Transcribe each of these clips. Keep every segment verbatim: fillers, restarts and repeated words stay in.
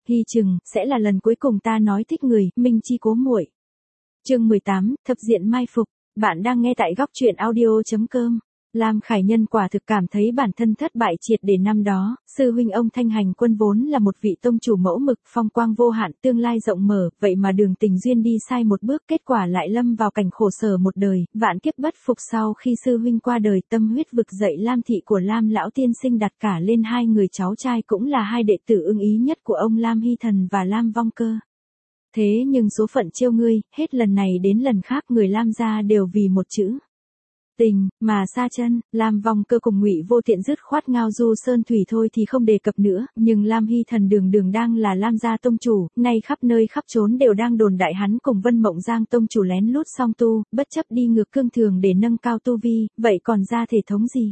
hy chừng, sẽ là lần cuối cùng ta nói thích người, Minh Chi cố muội. Chương mười tám, thập diện mai phục. Bạn đang nghe tại góc truyện audio chấm com. Lam Khải Nhân quả thực cảm thấy bản thân thất bại triệt để năm đó, sư huynh ông Thanh Hành Quân vốn là một vị tông chủ mẫu mực, phong quang vô hạn, tương lai rộng mở, vậy mà đường tình duyên đi sai một bước, kết quả lại lâm vào cảnh khổ sở một đời, vạn kiếp bất phục. Sau khi sư huynh qua đời, tâm huyết vực dậy Lam thị của Lam lão tiên sinh đặt cả lên hai người cháu trai cũng là hai đệ tử ưng ý nhất của ông Lam Hy Thần và Lam Vong Cơ. Thế nhưng số phận trêu ngươi, hết lần này đến lần khác người Lam gia đều vì một chữ tình mà xa chân. Lam Vong Cơ cùng Ngụy Vô Tiện dứt khoát ngao du sơn thủy thôi thì không đề cập nữa, nhưng Lam Hy Thần đường đường đang là Lam gia tông chủ, nay khắp nơi khắp chốn đều đang đồn đại hắn cùng Vân Mộng Giang tông chủ lén lút song tu, bất chấp đi ngược cương thường để nâng cao tu vi, vậy còn ra thể thống gì?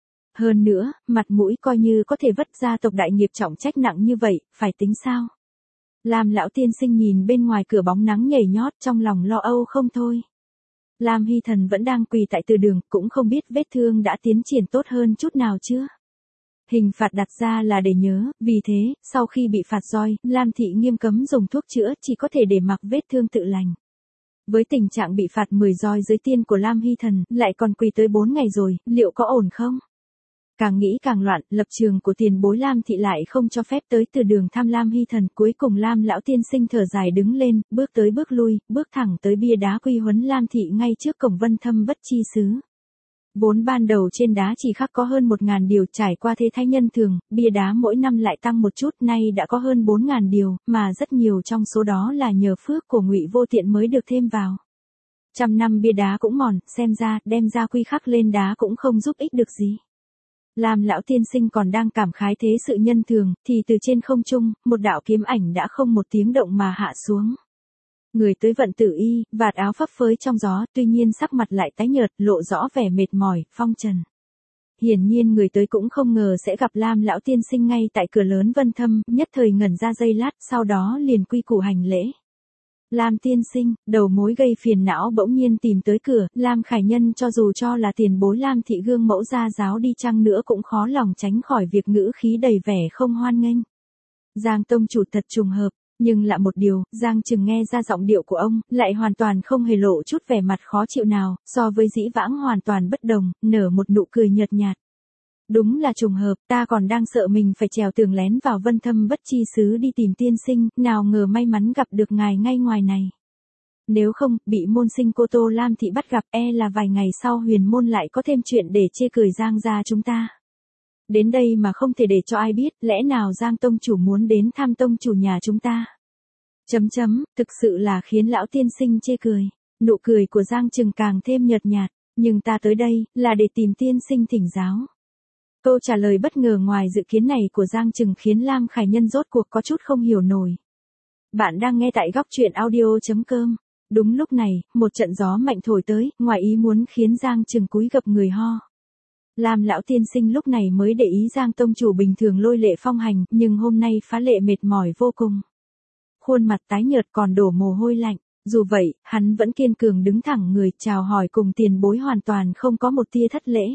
Hơn nữa, mặt mũi coi như có thể vất gia tộc đại nghiệp trọng trách nặng như vậy, phải tính sao? Lam lão tiên sinh nhìn bên ngoài cửa bóng nắng nhảy nhót, trong lòng lo âu không thôi. Lam Hy Thần vẫn đang quỳ tại từ đường, cũng không biết vết thương đã tiến triển tốt hơn chút nào chưa. Hình phạt đặt ra là để nhớ, vì thế, sau khi bị phạt roi, Lam thị nghiêm cấm dùng thuốc chữa, chỉ có thể để mặc vết thương tự lành. Với tình trạng bị phạt mười roi dưới tiên của Lam Hy Thần, lại còn quỳ tới bốn ngày rồi, liệu có ổn không? Càng nghĩ càng loạn, lập trường của tiền bối Lam thị lại không cho phép tới từ đường thăm Lam Hy Thần. Cuối cùng Lam lão tiên sinh thở dài đứng lên, bước tới bước lui, bước thẳng tới bia đá quy huấn Lam thị ngay trước cổng Vân Thâm Bất Chi xứ. Vốn ban đầu trên đá chỉ khắc có hơn một ngàn điều, trải qua thế thái nhân thường, bia đá mỗi năm lại tăng một chút, nay đã có hơn bốn ngàn điều, mà rất nhiều trong số đó là nhờ phước của Ngụy Vô Tiện mới được thêm vào. Trăm năm bia đá cũng mòn, xem ra đem ra quy khắc lên đá cũng không giúp ích được gì. Lam lão tiên sinh còn đang cảm khái thế sự nhân thường, thì từ trên không trung, một đạo kiếm ảnh đã không một tiếng động mà hạ xuống. Người tới vận tử y, vạt áo phấp phới trong gió, tuy nhiên sắc mặt lại tái nhợt, lộ rõ vẻ mệt mỏi, phong trần. Hiển nhiên người tới cũng không ngờ sẽ gặp Lam lão tiên sinh ngay tại cửa lớn Vân Thâm, nhất thời ngẩn ra giây lát, sau đó liền quy củ hành lễ. Lam tiên sinh, đầu mối gây phiền não bỗng nhiên tìm tới cửa, Lam Khải Nhân cho dù cho là tiền bối Lam thị gương mẫu gia giáo đi chăng nữa cũng khó lòng tránh khỏi việc ngữ khí đầy vẻ không hoan nghênh. Giang tông chủ thật trùng hợp, nhưng lạ một điều, Giang chừng nghe ra giọng điệu của ông, lại hoàn toàn không hề lộ chút vẻ mặt khó chịu nào, so với dĩ vãng hoàn toàn bất đồng, nở một nụ cười nhợt nhạt. Đúng là trùng hợp, ta còn đang sợ mình phải trèo tường lén vào Vân Thâm Bất Chi xứ đi tìm tiên sinh, nào ngờ may mắn gặp được ngài ngay ngoài này. Nếu không, bị môn sinh cô Tô Lam thị bắt gặp, e là vài ngày sau huyền môn lại có thêm chuyện để chê cười Giang gia chúng ta. Đến đây mà không thể để cho ai biết, lẽ nào Giang tông chủ muốn đến thăm tông chủ nhà chúng ta? Chấm chấm, thực sự là khiến lão tiên sinh chê cười. Nụ cười của Giang Trừng càng thêm nhợt nhạt, nhưng ta tới đây, là để tìm tiên sinh thỉnh giáo. Câu trả lời bất ngờ ngoài dự kiến này của Giang Trừng khiến Lam Khải Nhân rốt cuộc có chút không hiểu nổi. Bạn đang nghe tại góc truyện audio chấm com. Đúng lúc này, một trận gió mạnh thổi tới, ngoài ý muốn khiến Giang Trừng cúi gập người ho. Lam lão tiên sinh lúc này mới để ý Giang tông chủ bình thường lôi lệ phong hành, nhưng hôm nay phá lệ mệt mỏi vô cùng. Khuôn mặt tái nhợt còn đổ mồ hôi lạnh, dù vậy, hắn vẫn kiên cường đứng thẳng người, chào hỏi cùng tiền bối hoàn toàn không có một tia thất lễ.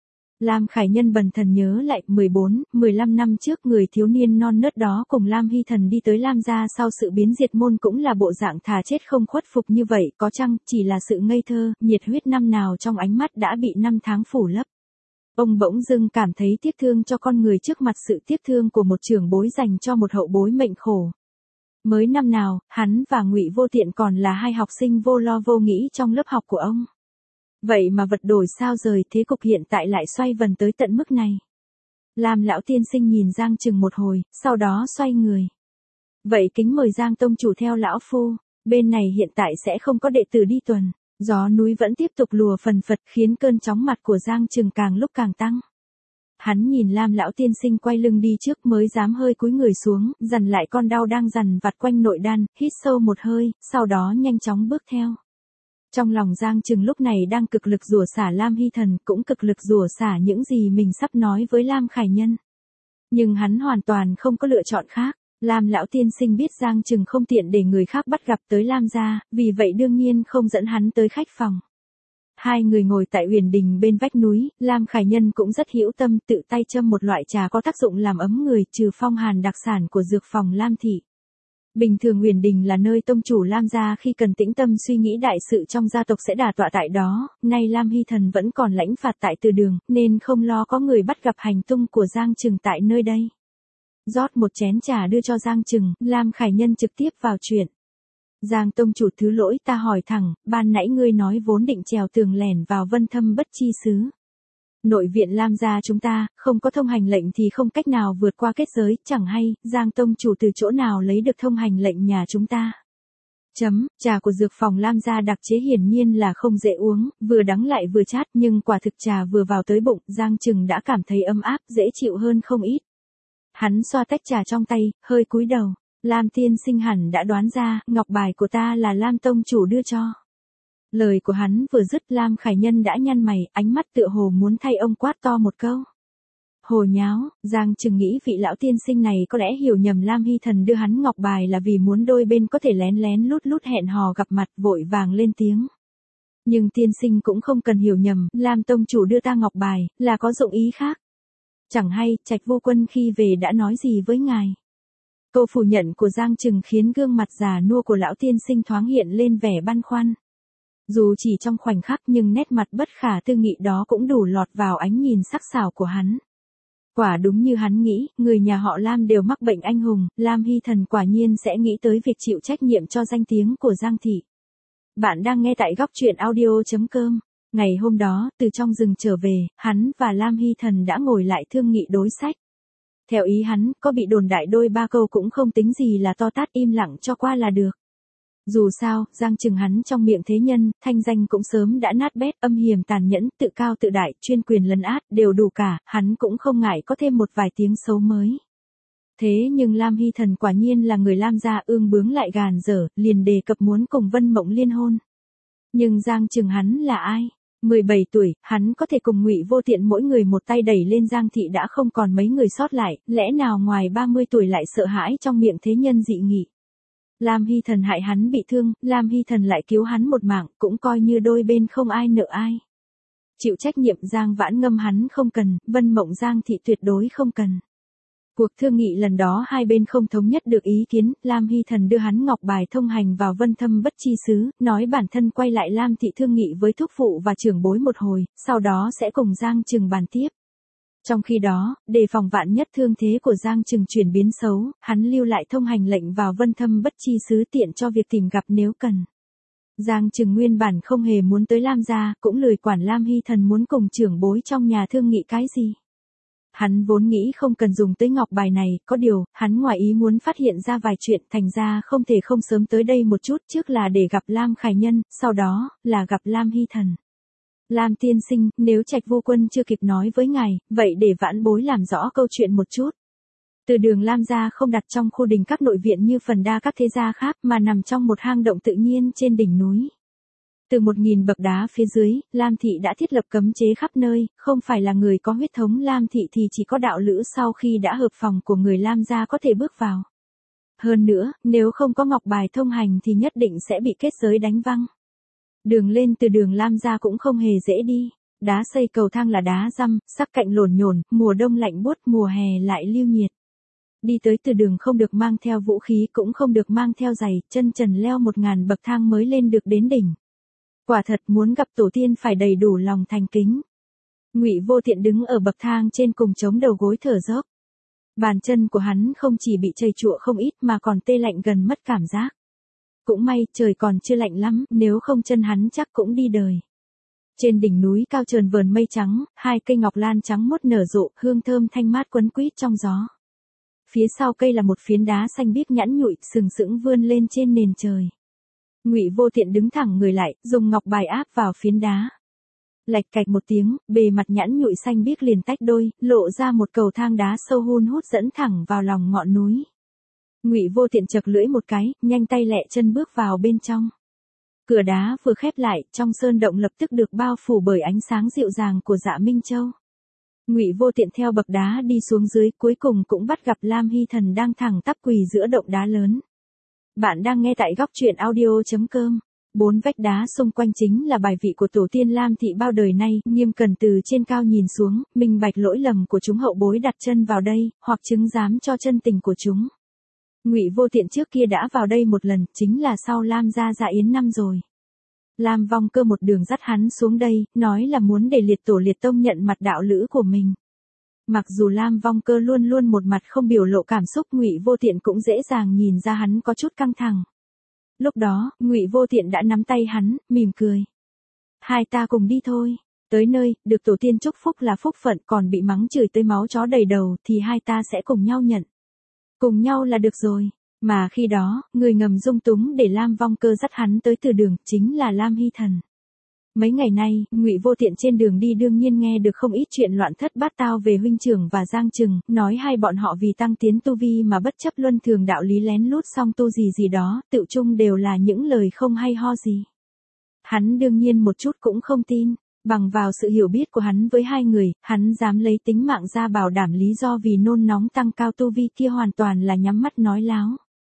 Lam Khải Nhân bần thần nhớ lại, mười bốn, mười lăm năm trước người thiếu niên non nớt đó cùng Lam Hy Thần đi tới Lam gia sau sự biến diệt môn cũng là bộ dạng thà chết không khuất phục như vậy, có chăng chỉ là sự ngây thơ, nhiệt huyết năm nào trong ánh mắt đã bị năm tháng phủ lấp. Ông bỗng dưng cảm thấy tiếc thương cho con người trước mặt sự tiếc thương của một trưởng bối dành cho một hậu bối mệnh khổ. Mới năm nào, hắn và Ngụy Vô Tiện còn là hai học sinh vô lo vô nghĩ trong lớp học của ông. Vậy mà vật đổi sao rời, thế cục hiện tại lại xoay vần tới tận mức này. Lam lão tiên sinh nhìn Giang Trừng một hồi, sau đó xoay người. Vậy kính mời Giang tông chủ theo lão phu, bên này hiện tại sẽ không có đệ tử đi tuần. Gió núi vẫn tiếp tục lùa phần phật khiến cơn chóng mặt của Giang Trừng càng lúc càng tăng. Hắn nhìn Lam lão tiên sinh quay lưng đi trước mới dám hơi cúi người xuống, dằn lại con đau đang dằn vặt quanh nội đan, hít sâu một hơi, sau đó nhanh chóng bước theo. Trong lòng Giang Trừng lúc này đang cực lực rủa xả Lam Hy Thần, cũng cực lực rủa xả những gì mình sắp nói với Lam Khải Nhân. Nhưng hắn hoàn toàn không có lựa chọn khác. Lam lão tiên sinh biết Giang Trừng không tiện để người khác bắt gặp tới Lam gia, vì vậy đương nhiên không dẫn hắn tới khách phòng. Hai người ngồi tại Uyển Đình bên vách núi, Lam Khải Nhân cũng rất hữu tâm tự tay châm một loại trà có tác dụng làm ấm người trừ phong hàn đặc sản của dược phòng Lam Thị. Bình thường Uyển Đình là nơi tông chủ Lam gia khi cần tĩnh tâm suy nghĩ đại sự trong gia tộc sẽ đả tọa tại đó, nay Lam Hy Thần vẫn còn lãnh phạt tại Từ Đường, nên không lo có người bắt gặp hành tung của Giang Trừng tại nơi đây. Rót một chén trà đưa cho Giang Trừng, Lam Khải Nhân trực tiếp vào chuyện. Giang tông chủ thứ lỗi, ta hỏi thẳng, ban nãy ngươi nói vốn định trèo tường lẻn vào Vân Thâm Bất Chi xứ. Nội viện Lam gia chúng ta, không có thông hành lệnh thì không cách nào vượt qua kết giới, chẳng hay, Giang tông chủ từ chỗ nào lấy được thông hành lệnh nhà chúng ta. Chấm, trà của dược phòng Lam gia đặc chế hiển nhiên là không dễ uống, vừa đắng lại vừa chát, nhưng quả thực trà vừa vào tới bụng, Giang Trừng đã cảm thấy ấm áp, dễ chịu hơn không ít. Hắn xoa tách trà trong tay, hơi cúi đầu. Lam tiên sinh hẳn đã đoán ra, ngọc bài của ta là Lam tông chủ đưa cho. Lời của hắn vừa dứt, Lam Khải Nhân đã nhăn mày, ánh mắt tựa hồ muốn thay ông quát to một câu. Hồ nháo, Giang Trừng nghĩ vị lão tiên sinh này có lẽ hiểu nhầm Lam Hy Thần đưa hắn ngọc bài là vì muốn đôi bên có thể lén lén lút lút hẹn hò gặp mặt, vội vàng lên tiếng. Nhưng tiên sinh cũng không cần hiểu nhầm, Lam tông chủ đưa ta ngọc bài, là có dụng ý khác. Chẳng hay, Trạch Vô Quân khi về đã nói gì với ngài. Câu phủ nhận của Giang Trừng khiến gương mặt già nua của lão tiên sinh thoáng hiện lên vẻ băn khoăn. Dù chỉ trong khoảnh khắc nhưng nét mặt bất khả tư nghị đó cũng đủ lọt vào ánh nhìn sắc sảo của hắn. Quả đúng như hắn nghĩ, người nhà họ Lam đều mắc bệnh anh hùng, Lam Hy Thần quả nhiên sẽ nghĩ tới việc chịu trách nhiệm cho danh tiếng của Giang Thị. Bạn đang nghe tại góc truyện audio chấm com. Ngày hôm đó, từ trong rừng trở về, hắn và Lam Hy Thần đã ngồi lại thương nghị đối sách. Theo ý hắn, có bị đồn đại đôi ba câu cũng không tính gì là to tát, im lặng cho qua là được. Dù sao, Giang Trừng hắn trong miệng thế nhân, thanh danh cũng sớm đã nát bét, âm hiểm tàn nhẫn, tự cao tự đại, chuyên quyền lấn át, đều đủ cả, hắn cũng không ngại có thêm một vài tiếng xấu mới. Thế nhưng Lam Hy Thần quả nhiên là người Lam gia, ương bướng lại gàn dở, liền đề cập muốn cùng Vân Mộng liên hôn. Nhưng Giang Trừng hắn là ai? mười bảy tuổi, hắn có thể cùng Ngụy Vô Tiện mỗi người một tay đẩy lên Giang Thị đã không còn mấy người sót lại, lẽ nào ngoài ba mươi tuổi lại sợ hãi trong miệng thế nhân dị nghị. Lam Hy Thần hại hắn bị thương, Lam Hy Thần lại cứu hắn một mạng, cũng coi như đôi bên không ai nợ ai. Chịu trách nhiệm Giang Vãn Ngâm hắn không cần, Vân Mộng Giang Thị tuyệt đối không cần. Cuộc thương nghị lần đó hai bên không thống nhất được ý kiến, Lam Hy Thần đưa hắn ngọc bài thông hành vào Vân Thâm Bất Chi xứ, nói bản thân quay lại Lam Thị thương nghị với thúc phụ và trưởng bối một hồi, sau đó sẽ cùng Giang Trừng bàn tiếp. Trong khi đó, đề phòng vạn nhất thương thế của Giang Trừng chuyển biến xấu, hắn lưu lại thông hành lệnh vào Vân Thâm Bất Chi xứ tiện cho việc tìm gặp nếu cần. Giang Trừng nguyên bản không hề muốn tới Lam gia, cũng lười quản Lam Hy Thần muốn cùng trưởng bối trong nhà thương nghị cái gì. Hắn vốn nghĩ không cần dùng tới ngọc bài này, có điều, hắn ngoài ý muốn phát hiện ra vài chuyện, thành ra không thể không sớm tới đây một chút, trước là để gặp Lam Khải Nhân, sau đó, là gặp Lam Hy Thần. Lam tiên sinh, nếu Trạch Vô Quân chưa kịp nói với ngài, vậy để vãn bối làm rõ câu chuyện một chút. Từ Đường Lam gia không đặt trong khu đình các nội viện như phần đa các thế gia khác, mà nằm trong một hang động tự nhiên trên đỉnh núi. Từ một nghìn bậc đá phía dưới, Lam Thị đã thiết lập cấm chế khắp nơi, không phải là người có huyết thống Lam Thị thì chỉ có đạo lữ sau khi đã hợp phòng của người Lam gia có thể bước vào. Hơn nữa, nếu không có ngọc bài thông hành thì nhất định sẽ bị kết giới đánh văng. Đường lên từ Đường Lam gia cũng không hề dễ đi. Đá xây cầu thang là đá răm, sắc cạnh lổn nhổn, mùa đông lạnh buốt, mùa hè lại lưu nhiệt. Đi tới từ đường không được mang theo vũ khí, cũng không được mang theo giày, chân trần leo một ngàn bậc thang mới lên được đến đỉnh. Quả thật muốn gặp tổ tiên phải đầy đủ lòng thành kính. Ngụy Vô Tiện đứng ở bậc thang trên cùng chống đầu gối thở dốc. Bàn chân của hắn không chỉ bị chảy chụa không ít mà còn tê lạnh gần mất cảm giác. Cũng may trời còn chưa lạnh lắm, nếu không chân hắn chắc cũng đi đời. Trên đỉnh núi cao trờn vờn mây trắng, hai cây ngọc lan trắng mốt nở rộ, hương thơm thanh mát quấn quýt trong gió. Phía sau cây là một phiến đá xanh biếc nhẵn nhụi, sừng sững vươn lên trên nền trời. Ngụy Vô Tiện đứng thẳng người lại, dùng ngọc bài áp vào phiến đá. Lạch cạch một tiếng, bề mặt nhẵn nhụi xanh biếc liền tách đôi, lộ ra một cầu thang đá sâu hun hút dẫn thẳng vào lòng ngọn núi. Ngụy Vô Tiện chật lưỡi một cái, nhanh tay lẹ chân bước vào bên trong. Cửa đá vừa khép lại, trong sơn động lập tức được bao phủ bởi ánh sáng dịu dàng của Dạ Minh Châu. Ngụy Vô Tiện theo bậc đá đi xuống dưới, cuối cùng cũng bắt gặp Lam Hy Thần đang thẳng tắp quỳ giữa động đá lớn. Bạn đang nghe tại góc truyện audio chấm com. Bốn vách đá xung quanh chính là bài vị của tổ tiên Lam thị bao đời nay, Nghiêm Cẩn từ trên cao nhìn xuống, minh bạch lỗi lầm của chúng hậu bối đặt chân vào đây, hoặc chứng giám cho chân tình của chúng. Ngụy Vô Tiện trước kia đã vào đây một lần, chính là sau Lam gia dạ yến năm rồi. Lam Vong Cơ một đường dắt hắn xuống đây, nói là muốn để liệt tổ liệt tông nhận mặt đạo lữ của mình. Mặc dù Lam Vong Cơ luôn luôn một mặt không biểu lộ cảm xúc, Ngụy Vô Tiện cũng dễ dàng nhìn ra hắn có chút căng thẳng. Lúc đó, Ngụy Vô Tiện đã nắm tay hắn, mỉm cười. Hai ta cùng đi thôi. Tới nơi, được tổ tiên chúc phúc là phúc phận, còn bị mắng chửi tới máu chó đầy đầu thì hai ta sẽ cùng nhau nhận. Cùng nhau là được rồi. Mà khi đó, người ngầm dung túng để Lam Vong Cơ dắt hắn tới từ đường, chính là Lam Hy Thần. Mấy ngày nay, Ngụy Vô Tiện trên đường đi đương nhiên nghe được không ít chuyện loạn thất bát tao về huynh trưởng và Giang Trừng, nói hai bọn họ vì tăng tiến tu vi mà bất chấp luân thường đạo lý lén lút song tu gì gì đó, tự chung đều là những lời không hay ho gì. Hắn đương nhiên một chút cũng không tin, bằng vào sự hiểu biết của hắn với hai người, hắn dám lấy tính mạng ra bảo đảm lý do vì nôn nóng tăng cao tu vi kia hoàn toàn là nhắm mắt nói láo.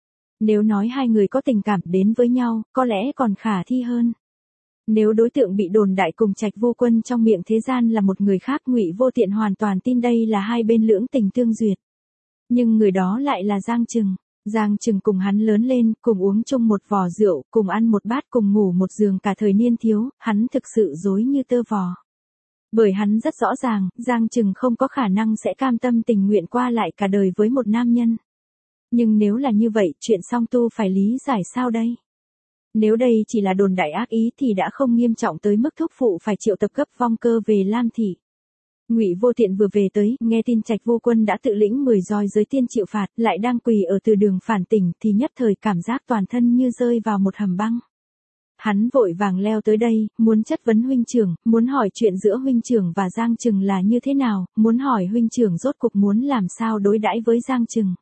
Nếu nói hai người có tình cảm đến với nhau, có lẽ còn khả thi hơn. Nếu đối tượng bị đồn đại cùng Trạch Vô Quân trong miệng thế gian là một người khác, Ngụy Vô Tiện hoàn toàn tin đây là hai bên lưỡng tình tương duyệt. Nhưng người đó lại là Giang Trừng. Giang Trừng cùng hắn lớn lên, cùng uống chung một vò rượu, cùng ăn một bát, cùng ngủ một giường cả thời niên thiếu, hắn thực sự dối như tơ vò. Bởi hắn rất rõ ràng, Giang Trừng không có khả năng sẽ cam tâm tình nguyện qua lại cả đời với một nam nhân. Nhưng nếu là như vậy, chuyện song tu phải lý giải sao đây? Nếu đây chỉ là đồn đại ác ý thì đã không nghiêm trọng tới mức thúc phụ phải triệu tập cấp Vong Cơ về Lam thị. Ngụy Vô Tiện vừa về tới, nghe tin Trạch Vô Quân đã tự lĩnh mười roi giới tiên chịu phạt, lại đang quỳ ở từ đường phản tỉnh thì nhất thời cảm giác toàn thân như rơi vào một hầm băng. Hắn vội vàng leo tới đây, muốn chất vấn huynh trưởng, muốn hỏi chuyện giữa huynh trưởng và Giang Trừng là như thế nào, muốn hỏi huynh trưởng rốt cuộc muốn làm sao đối đãi với Giang Trừng.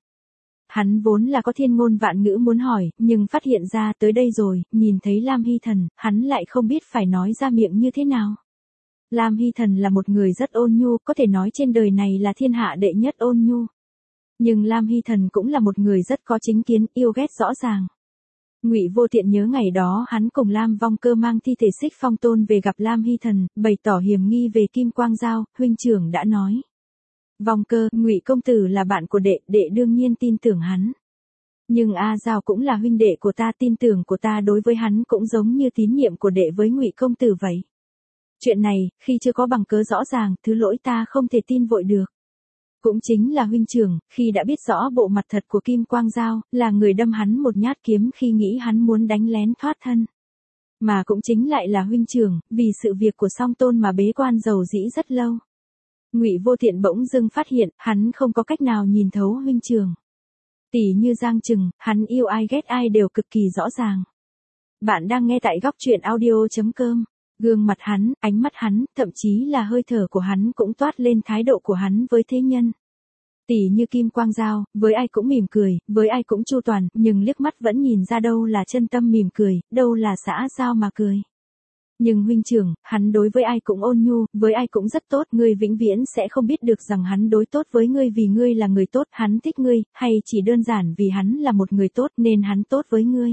Hắn vốn là có thiên ngôn vạn ngữ muốn hỏi, nhưng phát hiện ra tới đây rồi, nhìn thấy Lam Hy Thần, hắn lại không biết phải nói ra miệng như thế nào. Lam Hy Thần là một người rất ôn nhu, có thể nói trên đời này là thiên hạ đệ nhất ôn nhu. Nhưng Lam Hy Thần cũng là một người rất có chính kiến, yêu ghét rõ ràng. Ngụy Vô Tiện nhớ ngày đó hắn cùng Lam Vong Cơ mang thi thể Xích Phong Tôn về gặp Lam Hy Thần, bày tỏ hiềm nghi về Kim Quang Giao, huynh trưởng đã nói. Vong Cơ, Ngụy công tử là bạn của đệ, đệ đương nhiên tin tưởng hắn. Nhưng A Giao cũng là huynh đệ của ta, tin tưởng của ta đối với hắn cũng giống như tín nhiệm của đệ với Ngụy công tử vậy. Chuyện này, khi chưa có bằng cớ rõ ràng, thứ lỗi ta không thể tin vội được. Cũng chính là huynh trưởng, khi đã biết rõ bộ mặt thật của Kim Quang Giao, là người đâm hắn một nhát kiếm khi nghĩ hắn muốn đánh lén thoát thân. Mà cũng chính lại là huynh trưởng, vì sự việc của Song Tôn mà bế quan dầu dĩ rất lâu. Ngụy Vô Tiện bỗng dưng phát hiện, hắn không có cách nào nhìn thấu huynh trưởng. Tỷ như Giang Trừng, hắn yêu ai ghét ai đều cực kỳ rõ ràng. Bạn đang nghe tại góc truyện audio chấm com. Gương mặt hắn, ánh mắt hắn, thậm chí là hơi thở của hắn cũng toát lên thái độ của hắn với thế nhân. Tỷ như Kim Quang Giao, với ai cũng mỉm cười, với ai cũng chu toàn, nhưng liếc mắt vẫn nhìn ra đâu là chân tâm mỉm cười, đâu là xã giao mà cười. Nhưng huynh trưởng, hắn đối với ai cũng ôn nhu, với ai cũng rất tốt, ngươi vĩnh viễn sẽ không biết được rằng hắn đối tốt với ngươi vì ngươi là người tốt, hắn thích ngươi, hay chỉ đơn giản vì hắn là một người tốt nên hắn tốt với ngươi.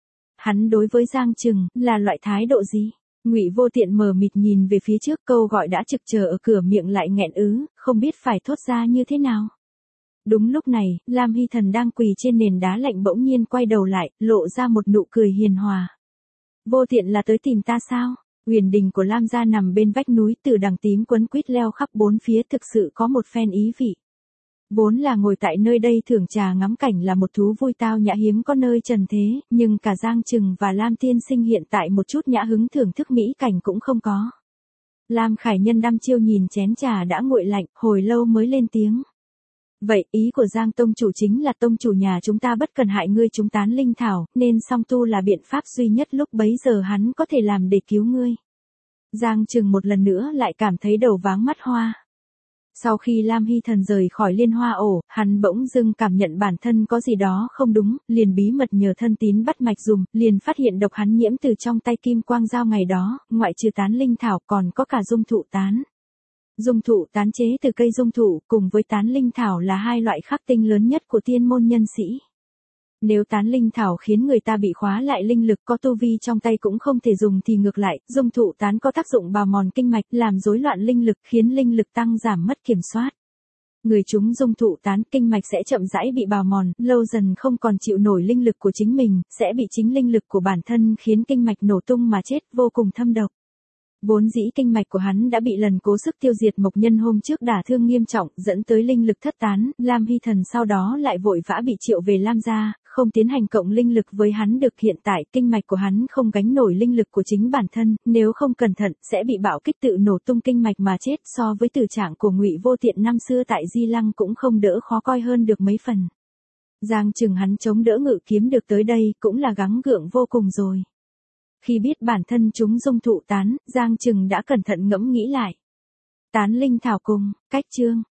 Hắn đối với Giang Trừng, là loại thái độ gì? Ngụy Vô Tiện mờ mịt nhìn về phía trước, câu gọi đã trực chờ ở cửa miệng lại nghẹn ứ, không biết phải thốt ra như thế nào. Đúng lúc này, Lam Hy Thần đang quỳ trên nền đá lạnh bỗng nhiên quay đầu lại, lộ ra một nụ cười hiền hòa. Vô Tiện là tới tìm ta sao? Huyền đình của Lam gia nằm bên vách núi, từ đằng tím quấn quýt leo khắp bốn phía, thực sự có một phen ý vị. Vốn là ngồi tại nơi đây thưởng trà ngắm cảnh là một thú vui tao nhã hiếm có nơi trần thế, nhưng cả Giang Trừng và Lam Tiên Sinh hiện tại một chút nhã hứng thưởng thức mỹ cảnh cũng không có. Lam Khải Nhân đăm chiêu nhìn chén trà đã nguội lạnh, hồi lâu mới lên tiếng. Vậy, ý của Giang tông chủ chính là tông chủ nhà chúng ta bất cần hại ngươi chúng tán linh thảo, nên song tu là biện pháp duy nhất lúc bấy giờ hắn có thể làm để cứu ngươi. Giang Trừng một lần nữa lại cảm thấy đầu váng mắt hoa. Sau khi Lam Hy Thần rời khỏi Liên Hoa ổ, hắn bỗng dưng cảm nhận bản thân có gì đó không đúng, liền bí mật nhờ thân tín bắt mạch dùng, liền phát hiện độc hắn nhiễm từ trong tay Kim Quang Giao ngày đó, ngoại trừ tán linh thảo còn có cả dung thụ tán. Dung thụ tán chế từ cây dung thụ cùng với tán linh thảo là hai loại khắc tinh lớn nhất của tiên môn nhân sĩ. Nếu tán linh thảo khiến người ta bị khóa lại linh lực, có tu vi trong tay cũng không thể dùng thì ngược lại, dung thụ tán có tác dụng bào mòn kinh mạch, làm rối loạn linh lực, khiến linh lực tăng giảm mất kiểm soát. Người chúng dung thụ tán, kinh mạch sẽ chậm rãi bị bào mòn, lâu dần không còn chịu nổi linh lực của chính mình, sẽ bị chính linh lực của bản thân khiến kinh mạch nổ tung mà chết, vô cùng thâm độc. Vốn dĩ kinh mạch của hắn đã bị lần cố sức tiêu diệt Mộc Nhân hôm trước đả thương nghiêm trọng, dẫn tới linh lực thất tán, Lam Hy Thần sau đó lại vội vã bị triệu về Lam gia, không tiến hành cộng linh lực với hắn được. Hiện tại kinh mạch của hắn không gánh nổi linh lực của chính bản thân, nếu không cẩn thận sẽ bị bạo kích tự nổ tung kinh mạch mà chết. So với tử trạng của Ngụy Vô Tiện năm xưa tại Di Lăng cũng không đỡ khó coi hơn được mấy phần. Giang Trừng hắn chống đỡ ngự kiếm được tới đây cũng là gắng gượng vô cùng rồi. Khi biết bản thân chúng dung thụ tán, Giang Trừng đã cẩn thận ngẫm nghĩ lại. Tán linh thảo cùng, cách chương.